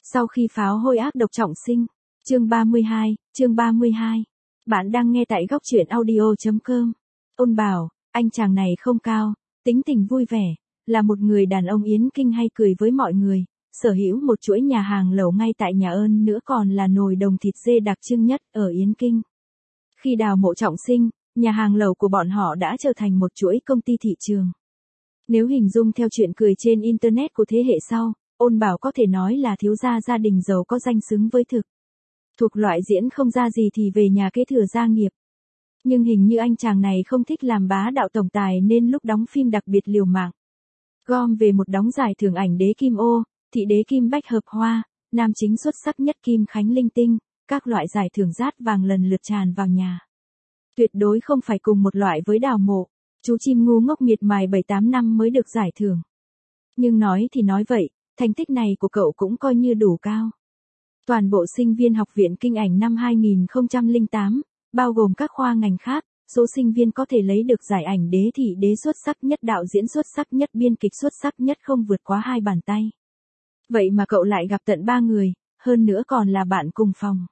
Sau khi pháo hôi ác độc trọng sinh. Chương 32. Bạn đang nghe tại góc truyện audio.com. Ôn Bảo, anh chàng này không cao, tính tình vui vẻ, là một người đàn ông yến kinh hay cười với mọi người, sở hữu một chuỗi nhà hàng lẩu ngay tại nhà ơn nữa còn là nồi đồng thịt dê đặc trưng nhất ở Yến Kinh. Khi đào mộ trọng sinh, nhà hàng lẩu của bọn họ đã trở thành một chuỗi công ty thị trường. Nếu hình dung theo chuyện cười trên Internet của thế hệ sau, Ôn Bảo có thể nói là thiếu gia gia đình giàu có danh xứng với thực. Thuộc loại diễn không ra gì thì về nhà kế thừa gia nghiệp. Nhưng hình như anh chàng này không thích làm bá đạo tổng tài nên lúc đóng phim đặc biệt liều mạng. Gom về một đống giải thưởng ảnh đế kim ô, thị đế kim bách hợp hoa, nam chính xuất sắc nhất kim khánh linh tinh, các loại giải thưởng rát vàng lần lượt tràn vào nhà. Tuyệt đối không phải cùng một loại với đào mộ, chú chim ngu ngốc miệt mài 7-8 năm mới được giải thưởng. Nhưng nói thì nói vậy, thành tích này của cậu cũng coi như đủ cao. Toàn bộ sinh viên Học viện Kinh ảnh năm 2008, bao gồm các khoa ngành khác, số sinh viên có thể lấy được giải ảnh đế thị đế xuất sắc nhất, đạo diễn xuất sắc nhất, biên kịch xuất sắc nhất không vượt quá 2 bàn tay. Vậy mà cậu lại gặp tận 3 người, hơn nữa còn là bạn cùng phòng.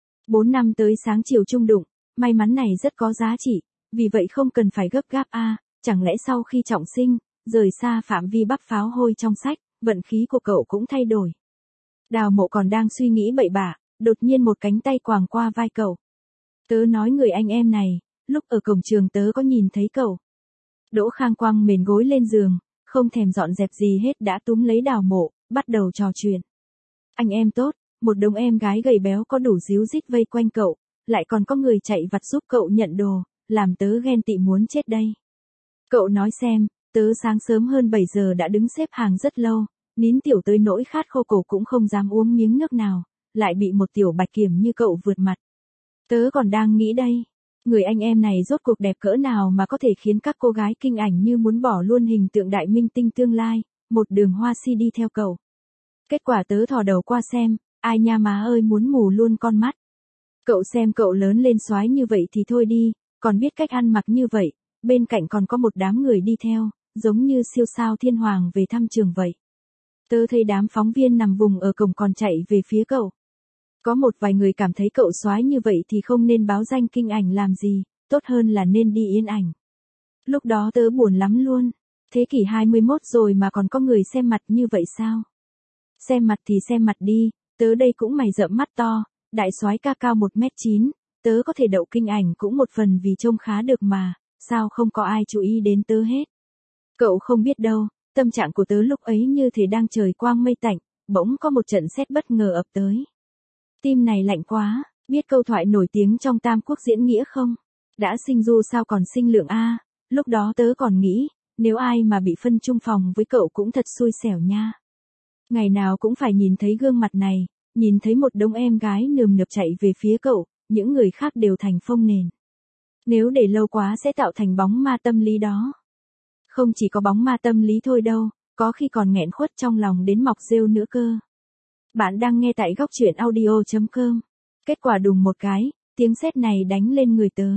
4 năm tới sáng chiều chung đụng, may mắn này rất có giá trị, vì vậy không cần phải gấp gáp chẳng lẽ sau khi trọng sinh, rời xa phạm vi bắp pháo hôi trong sách, vận khí của cậu cũng thay đổi. Đào mộ còn đang suy nghĩ bậy bạ, đột nhiên một cánh tay quàng qua vai cậu. Tớ nói người anh em này, lúc ở cổng trường tớ có nhìn thấy cậu. Đỗ Khang quăng mền gối lên giường, không thèm dọn dẹp gì hết đã túm lấy đào mộ, bắt đầu trò chuyện. Anh em tốt, một đống em gái gầy béo có đủ díu dít vây quanh cậu, lại còn có người chạy vặt giúp cậu nhận đồ, làm tớ ghen tị muốn chết đây. Cậu nói xem, tớ sáng sớm hơn 7 giờ đã đứng xếp hàng rất lâu, nín tiểu tới nỗi khát khô cổ cũng không dám uống miếng nước nào, lại bị một tiểu bạch kiểm như cậu vượt mặt. Tớ còn đang nghĩ đây, người anh em này rốt cuộc đẹp cỡ nào mà có thể khiến các cô gái kinh ảnh như muốn bỏ luôn hình tượng đại minh tinh tương lai, một đường hoa si đi theo cậu. Kết quả tớ thò đầu qua xem, ai nha má ơi muốn mù luôn con mắt. Cậu xem cậu lớn lên soái như vậy thì thôi đi, còn biết cách ăn mặc như vậy, bên cạnh còn có một đám người đi theo, giống như siêu sao thiên hoàng về thăm trường vậy. Tớ thấy đám phóng viên nằm vùng ở cổng còn chạy về phía cậu. Có một vài người cảm thấy cậu soái như vậy thì không nên báo danh kinh ảnh làm gì, tốt hơn là nên đi Yên ảnh. Lúc đó tớ buồn lắm luôn, thế kỷ 21 rồi mà còn có người xem mặt như vậy sao? Xem mặt thì xem mặt đi, tớ đây cũng mày rậm mắt to, đại soái ca cao 1m9, tớ có thể đậu kinh ảnh cũng một phần vì trông khá được mà, sao không có ai chú ý đến tớ hết. Cậu không biết đâu, tâm trạng của tớ lúc ấy như thể đang trời quang mây tạnh, bỗng có một trận sét bất ngờ ập tới. Tim này lạnh quá, biết câu thoại nổi tiếng trong Tam Quốc diễn nghĩa không? Đã sinh du sao còn sinh lượng a? Lúc đó tớ còn nghĩ, nếu ai mà bị phân chung phòng với cậu cũng thật xui xẻo nha. Ngày nào cũng phải nhìn thấy gương mặt này, nhìn thấy một đống em gái nườm nượp chạy về phía cậu, những người khác đều thành phông nền. Nếu để lâu quá sẽ tạo thành bóng ma tâm lý đó. Không chỉ có bóng ma tâm lý thôi đâu, có khi còn nghẹn khuất trong lòng đến mọc rêu nữa cơ. Bạn đang nghe tại góc truyện audio.com. Kết quả đùng một cái, tiếng sét này đánh lên người tớ.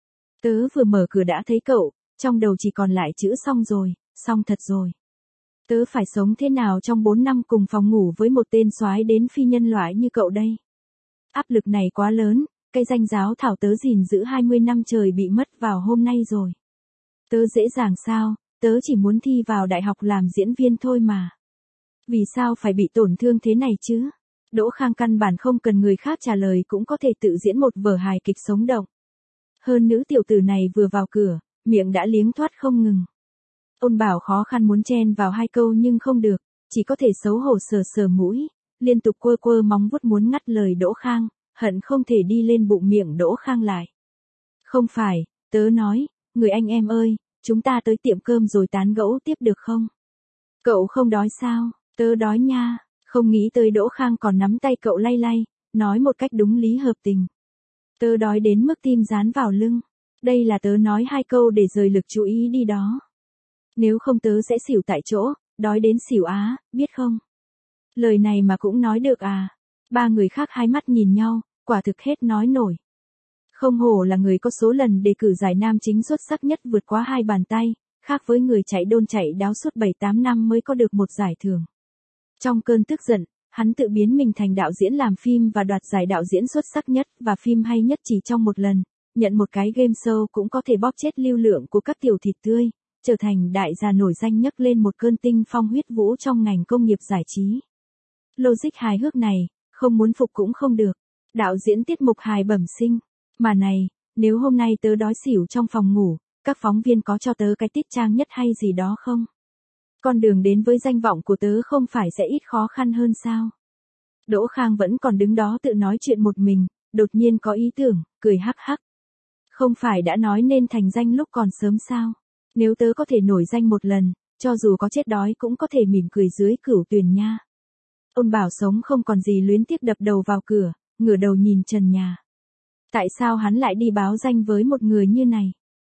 Tớ vừa mở cửa đã thấy cậu, trong đầu chỉ còn lại chữ xong rồi, xong thật rồi. Tớ phải sống thế nào trong 4 năm cùng phòng ngủ với một tên soái đến phi nhân loại như cậu đây? Áp lực này quá lớn, cái danh giáo thảo tớ gìn giữ 20 năm trời bị mất vào hôm nay rồi. Tớ dễ dàng sao, tớ chỉ muốn thi vào đại học làm diễn viên thôi mà. Vì sao phải bị tổn thương thế này chứ? Đỗ Khang căn bản không cần người khác trả lời cũng có thể tự diễn một vở hài kịch sống động. Hơn nữ tiểu tử này vừa vào cửa, miệng đã liếng thoát không ngừng. Ôn Bảo khó khăn muốn chen vào 2 câu nhưng không được, chỉ có thể xấu hổ sờ sờ mũi, liên tục quơ quơ móng vuốt muốn ngắt lời Đỗ Khang, hận không thể đi lên bụng miệng Đỗ Khang lại. Không phải, tớ nói, người anh em ơi, chúng ta tới tiệm cơm rồi tán gẫu tiếp được không? Cậu không đói sao? Tớ đói nha, không nghĩ tới Đỗ Khang còn nắm tay cậu lay lay, nói một cách đúng lý hợp tình. Tớ đói đến mức tim dán vào lưng, đây là tớ nói 2 câu để rời lực chú ý đi đó. Nếu không tớ sẽ xỉu tại chỗ, đói đến xỉu á, biết không? Lời này mà cũng nói được à? 3 người khác hai mắt nhìn nhau, quả thực hết nói nổi. Không hổ là người có số lần đề cử giải nam chính xuất sắc nhất vượt quá 2 bàn tay, khác với người chạy đôn chạy đáo suốt 7-8 năm mới có được một giải thưởng. Trong cơn tức giận, Hắn tự biến mình thành đạo diễn làm phim và đoạt giải đạo diễn xuất sắc nhất và phim hay nhất chỉ trong một lần, nhận một cái game show cũng có thể bóp chết lưu lượng của các tiểu thịt tươi, trở thành đại gia nổi danh nhấc lên một cơn tinh phong huyết vũ trong ngành công nghiệp giải trí. Logic hài hước này, không muốn phục cũng không được. Đạo diễn tiết mục hài bẩm sinh. Mà này, nếu hôm nay tớ đói xỉu trong phòng ngủ, các phóng viên có cho tớ cái tiết trang nhất hay gì đó không? Con đường đến với danh vọng của tớ không phải sẽ ít khó khăn hơn sao? Đỗ Khang vẫn còn đứng đó tự nói chuyện một mình, đột nhiên có ý tưởng, cười hắc hắc. Không phải đã nói nên thành danh lúc còn sớm sao? Nếu tớ có thể nổi danh một lần, cho dù có chết đói cũng có thể mỉm cười dưới cửu tuyền nha. Ôn Bảo sống không còn gì luyến tiếc đập đầu vào cửa, ngửa đầu nhìn trần nhà. Tại sao hắn lại đi báo danh với một người như này?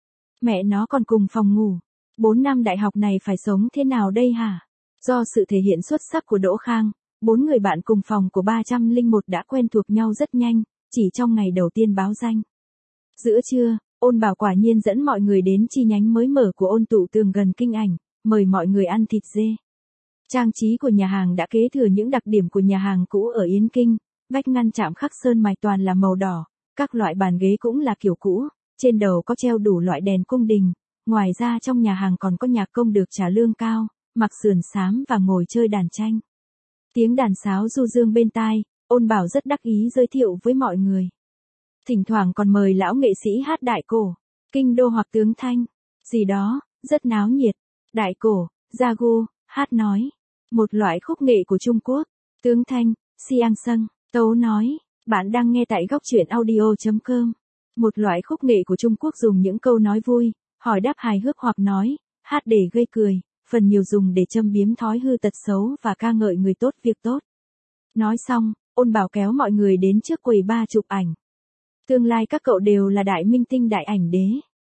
Mẹ nó còn cùng phòng ngủ. 4 năm đại học này phải sống thế nào đây hả? Do sự thể hiện xuất sắc của Đỗ Khang, 4 người bạn cùng phòng của 301 đã quen thuộc nhau rất nhanh, chỉ trong ngày đầu tiên báo danh. Giữa trưa, Ôn Bảo quả nhiên dẫn mọi người đến chi nhánh mới mở của Ôn Tụ Tường gần kinh ảnh, mời mọi người ăn thịt dê. Trang trí của nhà hàng đã kế thừa những đặc điểm của nhà hàng cũ ở Yến Kinh, vách ngăn chạm khắc sơn mài toàn là màu đỏ, các loại bàn ghế cũng là kiểu cũ, trên đầu có treo đủ loại đèn cung đình, ngoài ra trong nhà hàng còn có nhạc công được trả lương cao, mặc sườn xám và ngồi chơi đàn tranh. Tiếng đàn sáo du dương bên tai, Ôn Bảo rất đắc ý giới thiệu với mọi người. Thỉnh thoảng còn mời lão nghệ sĩ hát đại cổ, kinh đô hoặc tướng thanh, gì đó, rất náo nhiệt. Đại cổ, Jagu, hát nói, một loại khúc nghệ của Trung Quốc, tướng thanh, Xiang Sâng, tấu nói, bạn đang nghe tại góc truyện audio.com. Một loại khúc nghệ của Trung Quốc dùng những câu nói vui, hỏi đáp hài hước hoặc nói, hát để gây cười, phần nhiều dùng để châm biếm thói hư tật xấu và ca ngợi người tốt việc tốt. Nói xong, Ôn Bảo kéo mọi người đến trước quầy ba chụp ảnh. Tương lai các cậu đều là đại minh tinh đại ảnh đế.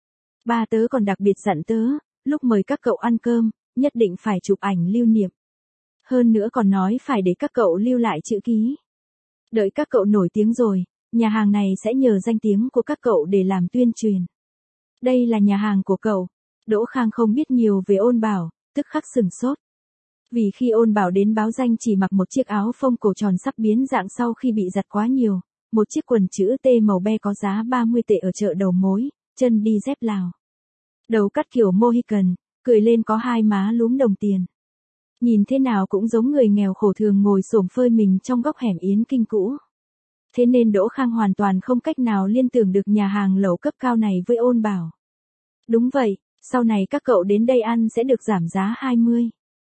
Ba tớ còn đặc biệt dặn tớ, lúc mời các cậu ăn cơm, nhất định phải chụp ảnh lưu niệm. Hơn nữa còn nói phải để các cậu lưu lại chữ ký. Đợi các cậu nổi tiếng rồi, nhà hàng này sẽ nhờ danh tiếng của các cậu để làm tuyên truyền. Đây là nhà hàng của cậu. Đỗ Khang không biết nhiều về Ôn Bảo, tức khắc sừng sốt. Vì khi Ôn Bảo đến báo danh chỉ mặc một chiếc áo phông cổ tròn sắp biến dạng sau khi bị giặt quá nhiều, một chiếc quần chữ T màu be có giá 30 tệ ở chợ đầu mối, chân đi dép Lào. Đầu cắt kiểu Mohican, cười lên có hai má lúm đồng tiền. Nhìn thế nào cũng giống người nghèo khổ thường ngồi xổm phơi mình trong góc hẻm Yến Kinh cũ. Thế nên Đỗ Khang hoàn toàn không cách nào liên tưởng được nhà hàng lẩu cấp cao này với Ôn Bảo. Đúng vậy, sau này các cậu đến đây ăn sẽ được giảm giá 20.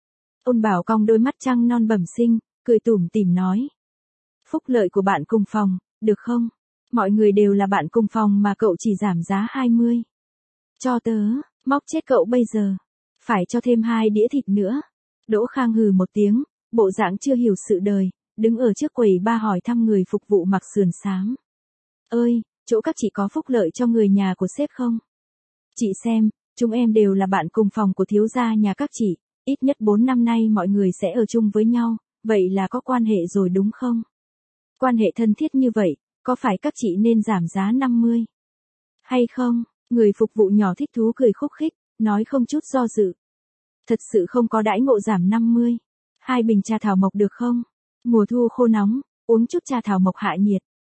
Ôn Bảo cong đôi mắt trăng non bẩm sinh, cười tủm tỉm nói. Phúc lợi của bạn cùng phòng, được không? Mọi người đều là bạn cùng phòng mà cậu chỉ giảm giá 20. Cho tớ, móc chết cậu bây giờ. Phải cho thêm 2 đĩa thịt nữa. Đỗ Khang hừ một tiếng, bộ dạng chưa hiểu sự đời, đứng ở trước quầy ba hỏi thăm người phục vụ mặc sườn xám. Ơi, chỗ các chị có phúc lợi cho người nhà của sếp không? Chị xem, chúng em đều là bạn cùng phòng của thiếu gia nhà các chị, ít nhất 4 năm nay mọi người sẽ ở chung với nhau, vậy là có quan hệ rồi đúng không? Quan hệ thân thiết như vậy, có phải các chị nên giảm giá 50? Hay không? Người phục vụ nhỏ thích thú cười khúc khích, nói không chút do dự. Thật sự không có đãi ngộ giảm 50. 2 bình trà thảo mộc được không? Mùa thu khô nóng, uống chút trà thảo mộc hạ nhiệt.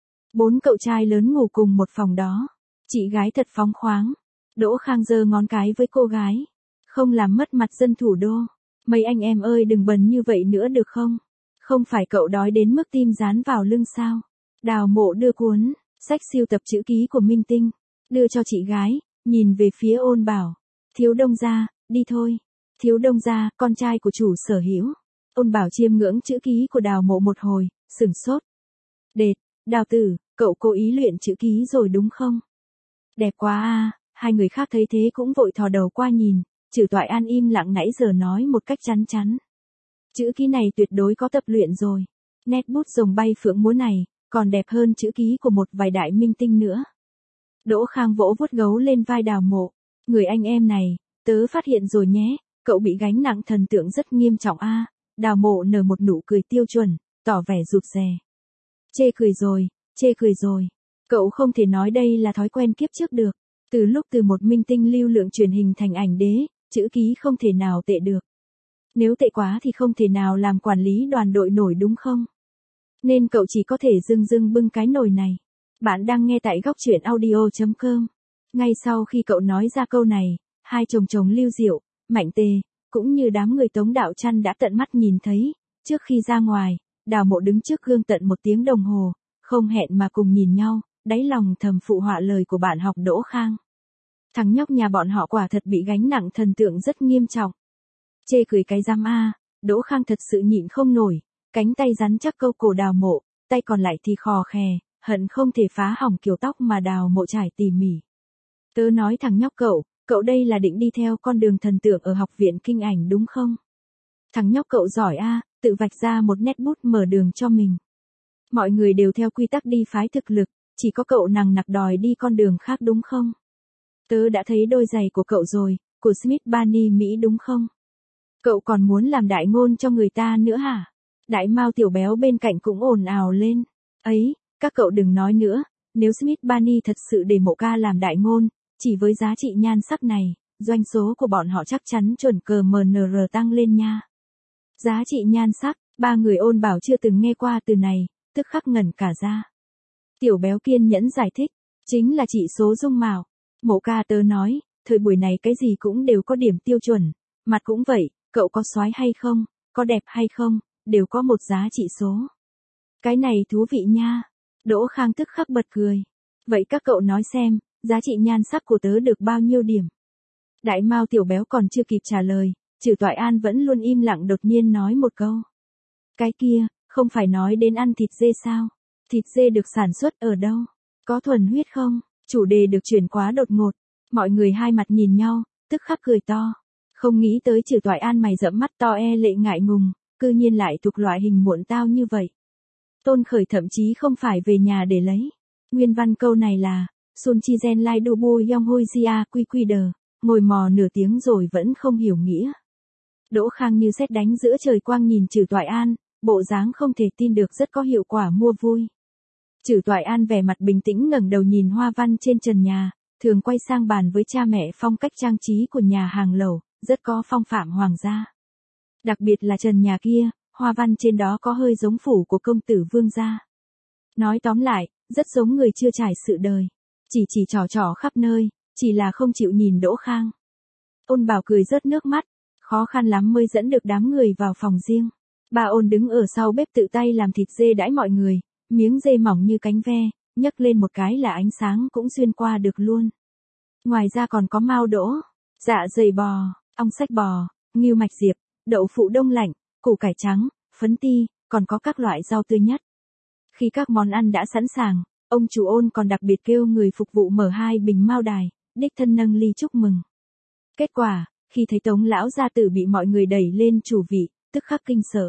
4 cậu trai lớn ngủ cùng một phòng đó. Chị gái thật phóng khoáng. Đỗ Khang giơ ngón cái với cô gái. Không làm mất mặt dân thủ đô. Mấy anh em ơi đừng bần như vậy nữa được không? Không phải cậu đói đến mức tim dán vào lưng sao? Đào Mộ đưa cuốn, sách siêu tập chữ ký của Minh Tinh. Đưa cho chị gái, nhìn về phía Ôn Bảo. Thiếu Đông gia, đi thôi. Thiếu Đông gia, con trai của chủ sở hữu. Ôn Bảo chiêm ngưỡng chữ ký của Đào Mộ một hồi, sửng sốt. Đệt, Đào tử, cậu cố ý luyện chữ ký rồi đúng không? Đẹp quá à, hai người khác thấy thế cũng vội thò đầu qua nhìn, Trừ Toại An im lặng nãy giờ nói một cách chắn chắn. Chữ ký này tuyệt đối có tập luyện rồi. Nét bút rồng bay phượng múa này, còn đẹp hơn chữ ký của một vài đại minh tinh nữa. Đỗ Khang vỗ vuốt gấu lên vai Đào Mộ. Người anh em này, tớ phát hiện rồi nhé, cậu bị gánh nặng thần tượng rất nghiêm trọng a. Đào Mộ nở một nụ cười tiêu chuẩn, tỏ vẻ rụt rè. Chê cười rồi. Cậu không thể nói đây là thói quen kiếp trước được. Từ lúc từ một minh tinh lưu lượng truyền hình thành ảnh đế, chữ ký không thể nào tệ được. Nếu tệ quá thì không thể nào làm quản lý đoàn đội nổi đúng không? nên cậu chỉ có thể dưng dưng bưng cái nồi này. Bạn đang nghe tại góc truyện audio.com. Ngay sau khi cậu nói ra câu này, hai chồng chồng Lưu Diệu, Mạnh Tề, cũng như đám người Tống Đạo Trăn đã tận mắt nhìn thấy. Trước khi ra ngoài, Đào Mộ đứng trước gương tận 1 tiếng đồng hồ, không hẹn mà cùng nhìn nhau, đáy lòng thầm phụ họa lời của bạn học Đỗ Khang. Thằng nhóc nhà bọn họ quả thật bị gánh nặng thần tượng rất nghiêm trọng. Chê cười cái giam a, Đỗ Khang thật sự nhịn không nổi, cánh tay rắn chắc câu cổ Đào Mộ, tay còn lại thì khò khè, hận không thể phá hỏng kiểu tóc mà Đào Mộ trải tỉ mỉ. Tớ nói thằng nhóc cậu đây là định đi theo con đường thần tượng ở học viện kinh ảnh đúng không? Thằng nhóc cậu giỏi a, tự vạch ra một nét bút mở đường cho mình. Mọi người đều theo quy tắc đi phái thực lực, chỉ có cậu nằng nặc đòi đi con đường khác đúng không? Tớ đã thấy đôi giày của cậu rồi, của Smith Barney Mỹ đúng không? Cậu còn muốn làm đại ngôn cho người ta nữa hả? Đại Mao tiểu béo bên cạnh cũng ồn ào lên. Ấy, các cậu đừng nói nữa, nếu Smith Barney thật sự để Mộ ca làm đại ngôn, chỉ với giá trị nhan sắc này, doanh số của bọn họ chắc chắn chuẩn cờ MNR tăng lên nha. Giá trị nhan sắc, 3 người Ôn Bảo chưa từng nghe qua từ này, tức khắc ngẩn cả ra. Tiểu béo kiên nhẫn giải thích, chính là chỉ số dung mạo. Mộ ca tớ nói, thời buổi này cái gì cũng đều có điểm tiêu chuẩn, mặt cũng vậy, cậu có soái hay không, có đẹp hay không, đều có một giá trị số. Cái này thú vị nha. Đỗ Khang tức khắc bật cười. Vậy các cậu nói xem, giá trị nhan sắc của tớ được bao nhiêu điểm? Đại Mao tiểu béo còn chưa kịp trả lời, Trử Toại An vẫn luôn im lặng đột nhiên nói một câu. Cái kia, không phải nói đến ăn thịt dê sao? Thịt dê được sản xuất ở đâu? Có thuần huyết không? Chủ đề được chuyển quá đột ngột. Mọi người hai mặt nhìn nhau, tức khắc cười to. Không nghĩ tới Trử Toại An mày rậm mắt to e lệ ngại ngùng, cư nhiên lại thuộc loại hình muộn tao như vậy. Tôn Khởi thậm chí không phải về nhà để lấy. Nguyên văn câu này là, Sun Chi Gen Lai Du Bu Yong Hoi Jia Quy Quy Đờ, ngồi mò nửa tiếng rồi vẫn không hiểu nghĩa. Đỗ Khang như sét đánh giữa trời quang nhìn Trử Toại An, bộ dáng không thể tin được rất có hiệu quả mua vui. Trử Toại An vẻ mặt bình tĩnh ngẩng đầu nhìn hoa văn trên trần nhà, thường quay sang bàn với cha mẹ phong cách trang trí của nhà hàng lẩu, rất có phong phạm hoàng gia. Đặc biệt là trần nhà kia, hoa văn trên đó có hơi giống phủ của công tử vương gia. Nói tóm lại, rất giống người chưa trải sự đời. Chỉ trò khắp nơi, chỉ là không chịu nhìn Đỗ Khang. Ôn Bảo cười rớt nước mắt, khó khăn lắm mới dẫn được đám người vào phòng riêng. Bà Ôn đứng ở sau bếp tự tay làm thịt dê đãi mọi người, miếng dê mỏng như cánh ve, nhấc lên một cái là ánh sáng cũng xuyên qua được luôn. Ngoài ra còn có mao đỗ, dạ dày bò, ong sách bò, ngưu mạch diệp, đậu phụ đông lạnh, củ cải trắng, phấn ti, còn có các loại rau tươi nhất. Khi các món ăn đã sẵn sàng, ông chủ Ôn còn đặc biệt kêu người phục vụ mở 2 bình mao đài, đích thân nâng ly chúc mừng. Kết quả, khi thấy Tống lão gia tử bị mọi người đẩy lên chủ vị, tức khắc kinh sợ.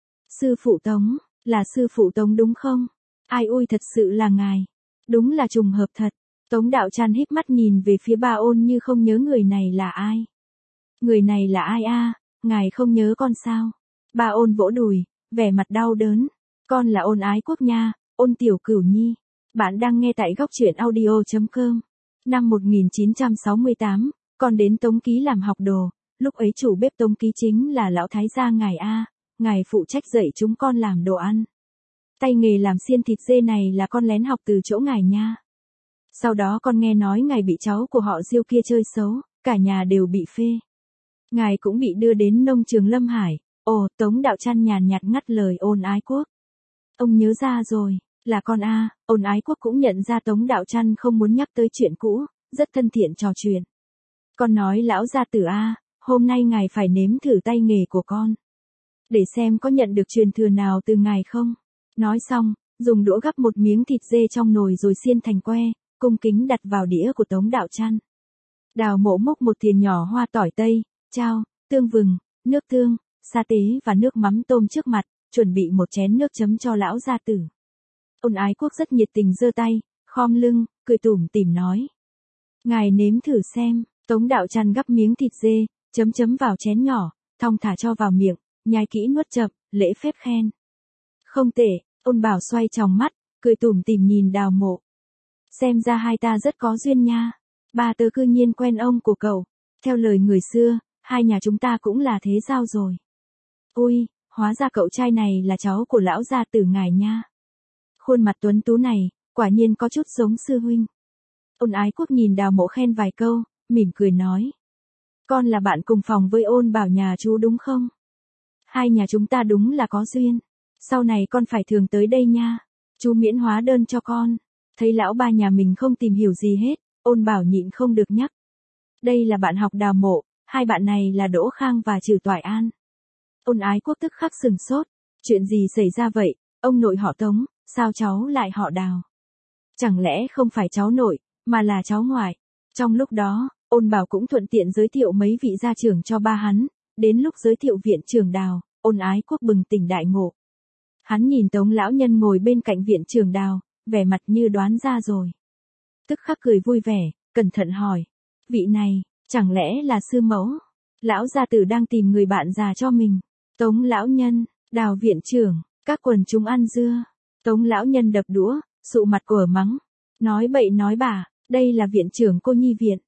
Sư phụ Tống, là sư phụ Tống đúng không? Ai ui thật sự là ngài. Đúng là trùng hợp thật. Tống Đạo Trăn híp mắt nhìn về phía bà Ôn như không nhớ người này là ai. Người này là ai a? Ngài không nhớ con sao? Bà Ôn vỗ đùi, vẻ mặt đau đớn. Con là Ôn Ái Quốc nha, Ôn Tiểu Cửu Nhi. Bạn đang nghe tại góc truyện audio.com. Năm 1968, con đến Tống Ký làm học đồ, lúc ấy chủ bếp Tống Ký chính là lão thái gia ngài a, ngài phụ trách dạy chúng con làm đồ ăn. Tay nghề làm xiên thịt dê này là con lén học từ chỗ ngài nha. Sau đó con nghe nói ngài bị cháu của họ Diêu kia chơi xấu, cả nhà đều bị phê. Ngài cũng bị đưa đến nông trường Lâm Hải. Ồ, Tống Đạo Trăn nhàn nhạt ngắt lời Ôn Ái Quốc. Ông nhớ ra rồi, là con a. Ôn Ái Quốc cũng nhận ra Tống Đạo Trăn không muốn nhắc tới chuyện cũ, rất thân thiện trò chuyện. Con nói lão gia tử a, hôm nay ngài phải nếm thử tay nghề của con. Để xem có nhận được truyền thừa nào từ ngài không. Nói xong, dùng đũa gắp một miếng thịt dê trong nồi rồi xiên thành que, cung kính đặt vào đĩa của Tống Đạo Trăn. Đào Mộ múc một thìa nhỏ hoa tỏi tây, chao, tương vừng, nước tương, sa tế và nước mắm tôm trước mặt, chuẩn bị một chén nước chấm cho lão gia tử. Ôn Ái Quốc rất nhiệt tình giơ tay, khom lưng, cười tủm tỉm nói. Ngài nếm thử xem. Tống Đạo Trăn gắp miếng thịt dê, chấm vào chén nhỏ, thong thả cho vào miệng, nhai kỹ nuốt chậm, lễ phép khen. Không tệ. Ôn Bảo xoay tròng mắt, cười tủm tỉm nhìn Đào Mộ. Xem ra hai ta rất có duyên nha. Bà tớ cư nhiên quen ông của cậu. Theo lời người xưa, hai nhà chúng ta cũng là thế giao rồi. Ui, hóa ra cậu trai này là cháu của lão gia tử ngài nha. Khuôn mặt tuấn tú này, quả nhiên có chút giống sư huynh. Ôn Ái Quốc nhìn Đào Mộ khen vài câu, mỉm cười nói. Con là bạn cùng phòng với Ôn Bảo nhà chú đúng không? Hai nhà chúng ta đúng là có duyên. Sau này con phải thường tới đây nha. Chú miễn hóa đơn cho con. Thấy lão ba nhà mình không tìm hiểu gì hết, Ôn Bảo nhịn không được nhắc. Đây là bạn học Đào Mộ, hai bạn này là Đỗ Khang và Trử Toại An. Ôn Ái Quốc tức khắc sừng sốt. Chuyện gì xảy ra vậy? Ông nội họ Tống, sao cháu lại họ Đào? Chẳng lẽ không phải cháu nội, mà là cháu ngoại? Trong lúc đó, Ôn Bảo cũng thuận tiện giới thiệu mấy vị gia trưởng cho ba hắn. Đến lúc giới thiệu viện trưởng Đào, Ôn Ái Quốc bừng tỉnh đại ngộ. Hắn nhìn Tống lão nhân ngồi bên cạnh viện trưởng Đào, vẻ mặt như đoán ra rồi. Tức khắc cười vui vẻ, cẩn thận hỏi. Vị này, chẳng lẽ là sư mẫu? Lão gia tử đang tìm người bạn già cho mình. Tống lão nhân, Đào viện trưởng, các quần chúng ăn dưa. Tống lão nhân đập đũa, sụ mặt của mắng. Nói bậy nói bạ, đây là viện trưởng cô nhi viện.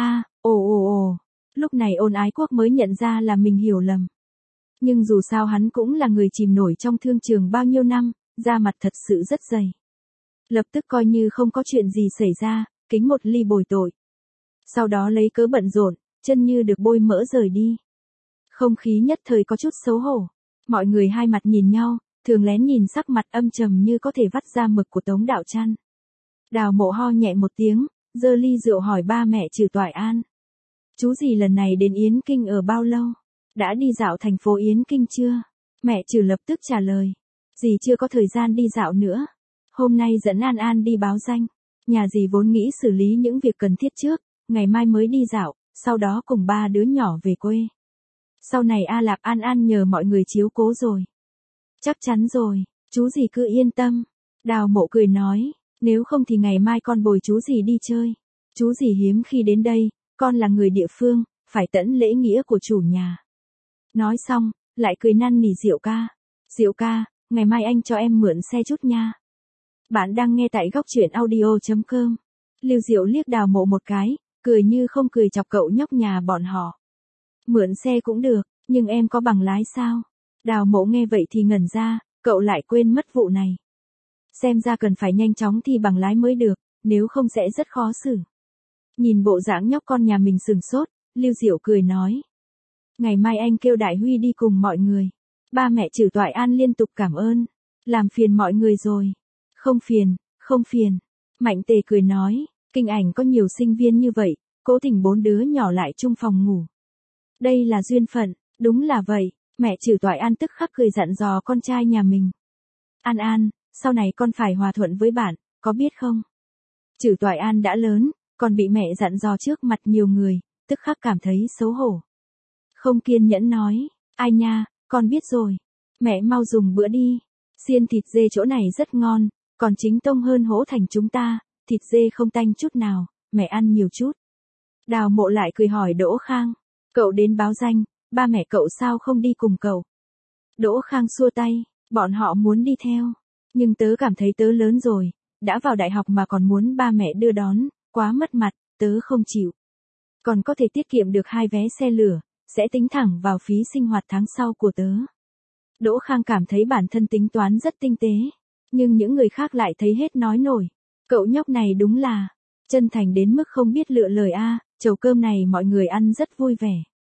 Ồ. Lúc này Ôn Ái Quốc mới nhận ra là mình hiểu lầm. Nhưng dù sao hắn cũng là người chìm nổi trong thương trường bao nhiêu năm, da mặt thật sự rất dày. Lập tức coi như không có chuyện gì xảy ra, kính một ly bồi tội. Sau đó lấy cớ bận rộn, chân như được bôi mỡ rời đi. Không khí nhất thời có chút xấu hổ. Mọi người hai mặt nhìn nhau, thường lén nhìn sắc mặt âm trầm như có thể vắt ra mực của Tống Đạo Trăn. Đào Mộ ho nhẹ một tiếng, giơ ly rượu hỏi ba mẹ Trử Toại An. Chú gì lần này đến Yến Kinh ở bao lâu? Đã đi dạo thành phố Yến Kinh chưa? Mẹ Trử lập tức trả lời. Dì chưa có thời gian đi dạo nữa. Hôm nay dẫn An An đi báo danh. Nhà dì vốn nghĩ xử lý những việc cần thiết trước, ngày mai mới đi dạo, sau đó cùng ba đứa nhỏ về quê. Sau này A Lạp An An nhờ mọi người chiếu cố rồi. Chắc chắn rồi, chú dì cứ yên tâm. Đào Mộ cười nói, nếu không thì ngày mai con bồi chú dì đi chơi. Chú dì hiếm khi đến đây, con là người địa phương, phải tẫn lễ nghĩa của chủ nhà. Nói xong, lại cười năn nỉ Diệu ca. Diệu ca, ngày mai anh cho em mượn xe chút nha. Bạn đang nghe tại góc truyện audio.com. Lưu Diệu liếc Đào Mộ một cái, cười như không cười chọc cậu nhóc nhà bọn họ. Mượn xe cũng được, nhưng em có bằng lái sao? Đào Mộ nghe vậy thì ngẩn ra, cậu lại quên mất vụ này. Xem ra cần phải nhanh chóng thi bằng lái mới được, nếu không sẽ rất khó xử. Nhìn bộ dáng nhóc con nhà mình sừng sốt, Lưu Diệu cười nói. Ngày mai anh kêu Đại Huy đi cùng mọi người. Ba mẹ Trử Toại An liên tục cảm ơn. Làm phiền mọi người rồi. Không phiền. Mạnh Tề cười nói, Kinh Ảnh có nhiều sinh viên như vậy, cố tình 4 đứa nhỏ lại chung phòng ngủ. Đây là duyên phận, đúng là vậy. Mẹ Trử Toại An tức khắc cười dặn dò con trai nhà mình. An An, sau này con phải hòa thuận với bạn, có biết không? Trử Toại An đã lớn, còn bị mẹ dặn dò trước mặt nhiều người, tức khắc cảm thấy xấu hổ. Không kiên nhẫn nói, ai nha, con biết rồi. Mẹ mau dùng bữa đi. Xiên thịt dê chỗ này rất ngon, còn chính tông hơn Hỗ Thành chúng ta, thịt dê không tanh chút nào, mẹ ăn nhiều chút. Đào Mộ lại cười hỏi Đỗ Khang, cậu đến báo danh, ba mẹ cậu sao không đi cùng cậu? Đỗ Khang xua tay, bọn họ muốn đi theo, nhưng tớ cảm thấy tớ lớn rồi, đã vào đại học mà còn muốn ba mẹ đưa đón, quá mất mặt, tớ không chịu. Còn có thể tiết kiệm được 2 vé xe lửa, sẽ tính thẳng vào phí sinh hoạt tháng sau của tớ. Đỗ Khang cảm thấy bản thân tính toán rất tinh tế, nhưng những người khác lại thấy hết nói nổi. Cậu nhóc này đúng là chân thành đến mức không biết lựa lời a. Chầu cơm này mọi người ăn rất vui vẻ.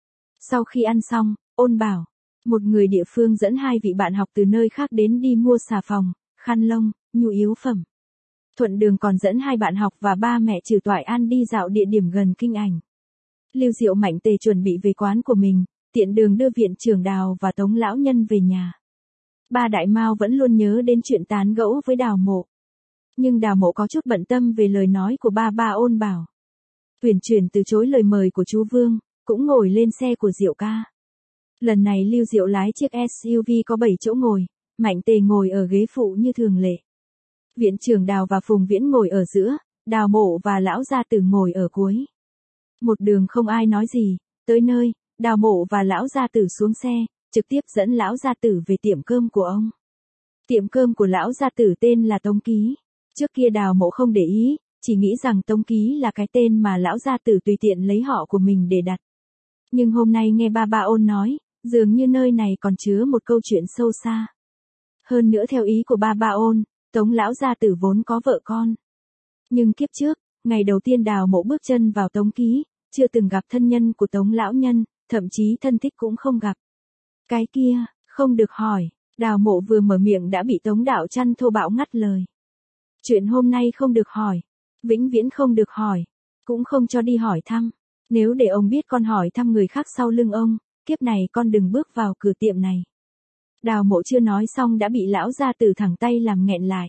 Sau khi ăn xong, Ôn Bảo, một người địa phương dẫn 2 vị bạn học từ nơi khác đến đi mua xà phòng, khăn lông, nhu yếu phẩm. Thuận đường còn dẫn 2 bạn học và ba mẹ Trử Toại An đi dạo địa điểm gần Kinh Ảnh. Lưu Diệu Mạnh Tề chuẩn bị về quán của mình, tiện đường đưa viện trưởng Đào và Tống lão nhân về nhà. Ba đại mao vẫn luôn nhớ đến chuyện tán gẫu với Đào Mộ. Nhưng Đào Mộ có chút bận tâm về lời nói của ba Ôn Bảo. Uyển chuyển từ chối lời mời của chú Vương, cũng ngồi lên xe của Diệu ca. Lần này Lưu Diệu lái chiếc SUV có 7 chỗ ngồi, Mạnh Tề ngồi ở ghế phụ như thường lệ. Viện trưởng Đào và Phùng Viễn ngồi ở giữa, Đào Mộ và lão gia tử ngồi ở cuối. Một đường không ai nói gì, tới nơi, Đào Mộ và lão gia tử xuống xe, trực tiếp dẫn lão gia tử về tiệm cơm của ông. Tiệm cơm của lão gia tử tên là Tống Ký. Trước kia Đào Mộ không để ý, chỉ nghĩ rằng Tống Ký là cái tên mà lão gia tử tùy tiện lấy họ của mình để đặt. Nhưng hôm nay nghe ba Ôn nói, Dường như nơi này còn chứa một câu chuyện sâu xa. Hơn nữa theo ý của ba Ôn, Tống lão gia tử vốn có vợ con. Nhưng kiếp trước, ngày đầu tiên Đào Mộ bước chân vào Tống ký, chưa từng gặp thân nhân của Tống lão nhân, thậm chí thân thích cũng không gặp. Cái kia, không được hỏi, Đào Mộ vừa mở miệng đã bị Tống Đạo Chăn thô bạo ngắt lời. Chuyện hôm nay không được hỏi, vĩnh viễn không được hỏi, cũng không cho đi hỏi thăm. Nếu để ông biết con hỏi thăm người khác sau lưng ông, kiếp này con đừng bước vào cửa tiệm này. Đào Mộ chưa nói xong đã bị lão gia tử thẳng tay làm nghẹn lại.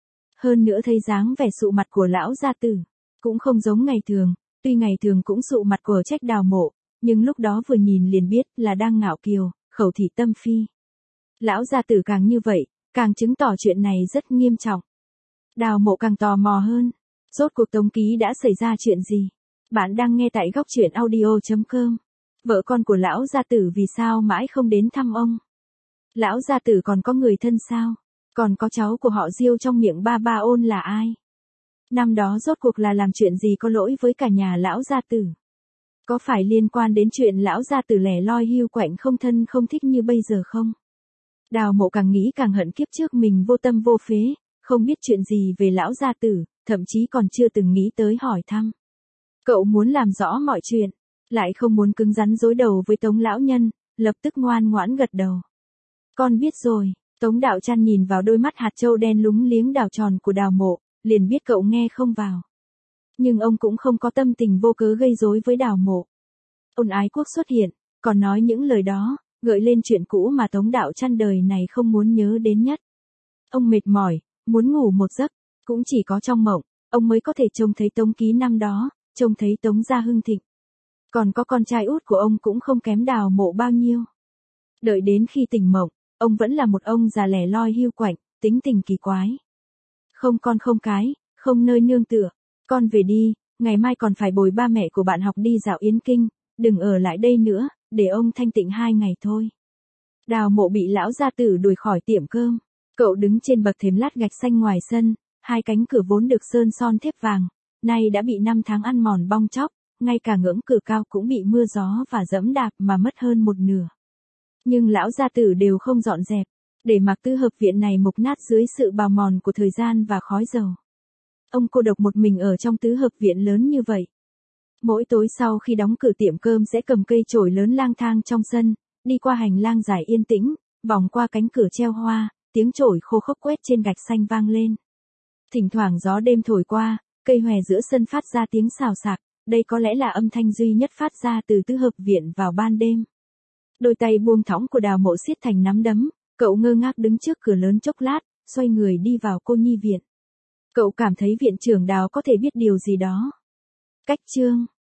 Hơn nữa thấy dáng vẻ sụ mặt của lão gia tử, cũng không giống ngày thường, tuy ngày thường cũng sụ mặt của trách Đào Mộ, nhưng lúc đó vừa nhìn liền biết là đang ngạo kiều, khẩu thị tâm phi. Lão gia tử càng như vậy, càng chứng tỏ chuyện này rất nghiêm trọng. Đào Mộ càng tò mò hơn, rốt cuộc Tống ký đã xảy ra chuyện gì? Bạn đang nghe tại góc truyện audio.com. Vợ con của lão gia tử vì sao mãi không đến thăm ông? Lão gia tử còn có người thân sao? Còn có cháu của họ Diêu trong miệng ba Ôn là ai? Năm đó rốt cuộc là làm chuyện gì có lỗi với cả nhà lão gia tử? Có phải liên quan đến chuyện lão gia tử lẻ loi hiu quạnh không thân không thích như bây giờ không? Đào Mộ càng nghĩ càng hận kiếp trước mình vô tâm vô phế, không biết chuyện gì về lão gia tử, thậm chí còn chưa từng nghĩ tới hỏi thăm. Cậu muốn làm rõ mọi chuyện, lại không muốn cứng rắn đối đầu với Tống lão nhân, lập tức ngoan ngoãn gật đầu. Con biết rồi. Tống Đạo Chăn nhìn vào đôi mắt hạt châu đen lúng liếng đào tròn của Đào Mộ, liền biết cậu nghe không vào. Nhưng ông cũng không có tâm tình vô cớ gây rối với Đào Mộ. Ôn Ái Quốc xuất hiện, còn nói những lời đó, gợi lên chuyện cũ mà Tống Đạo Chăn đời này không muốn nhớ đến nhất. Ông mệt mỏi, muốn ngủ một giấc, cũng chỉ có trong mộng, ông mới có thể trông thấy Tống ký năm đó, trông thấy Tống gia hưng thịnh. Còn có con trai út của ông cũng không kém Đào Mộ bao nhiêu. Đợi đến khi tỉnh mộng, ông vẫn là một ông già lẻ loi hiu quạnh, tính tình kỳ quái. Không con không cái, không nơi nương tựa. Con về đi, ngày mai còn phải bồi ba mẹ của bạn học đi dạo Yến Kinh, đừng ở lại đây nữa, để ông thanh tịnh 2 ngày thôi. Đào Mộ bị lão gia tử đuổi khỏi tiệm cơm. Cậu đứng trên bậc thềm lát gạch xanh ngoài sân, 2 cánh cửa vốn được sơn son thép vàng, nay đã bị 5 tháng ăn mòn bong tróc, ngay cả ngưỡng cửa cao cũng bị mưa gió và dẫm đạp mà mất hơn một nửa. Nhưng lão gia tử đều không dọn dẹp, để mặc tứ hợp viện này mục nát dưới sự bào mòn của thời gian và khói dầu. Ông cô độc một mình ở trong tứ hợp viện lớn như vậy. Mỗi tối sau khi đóng cửa tiệm cơm sẽ cầm cây chổi lớn lang thang trong sân, đi qua hành lang dài yên tĩnh, vòng qua cánh cửa treo hoa, tiếng chổi khô khốc quét trên gạch xanh vang lên. Thỉnh thoảng gió đêm thổi qua, cây hòe giữa sân phát ra tiếng xào xạc, đây có lẽ là âm thanh duy nhất phát ra từ tứ hợp viện vào ban đêm. Đôi tay buông thõng của Đào Mộ siết thành nắm đấm, cậu ngơ ngác đứng trước cửa lớn chốc lát, xoay người đi vào cô nhi viện. Cậu cảm thấy viện trưởng Đào có thể biết điều gì đó. Cách chương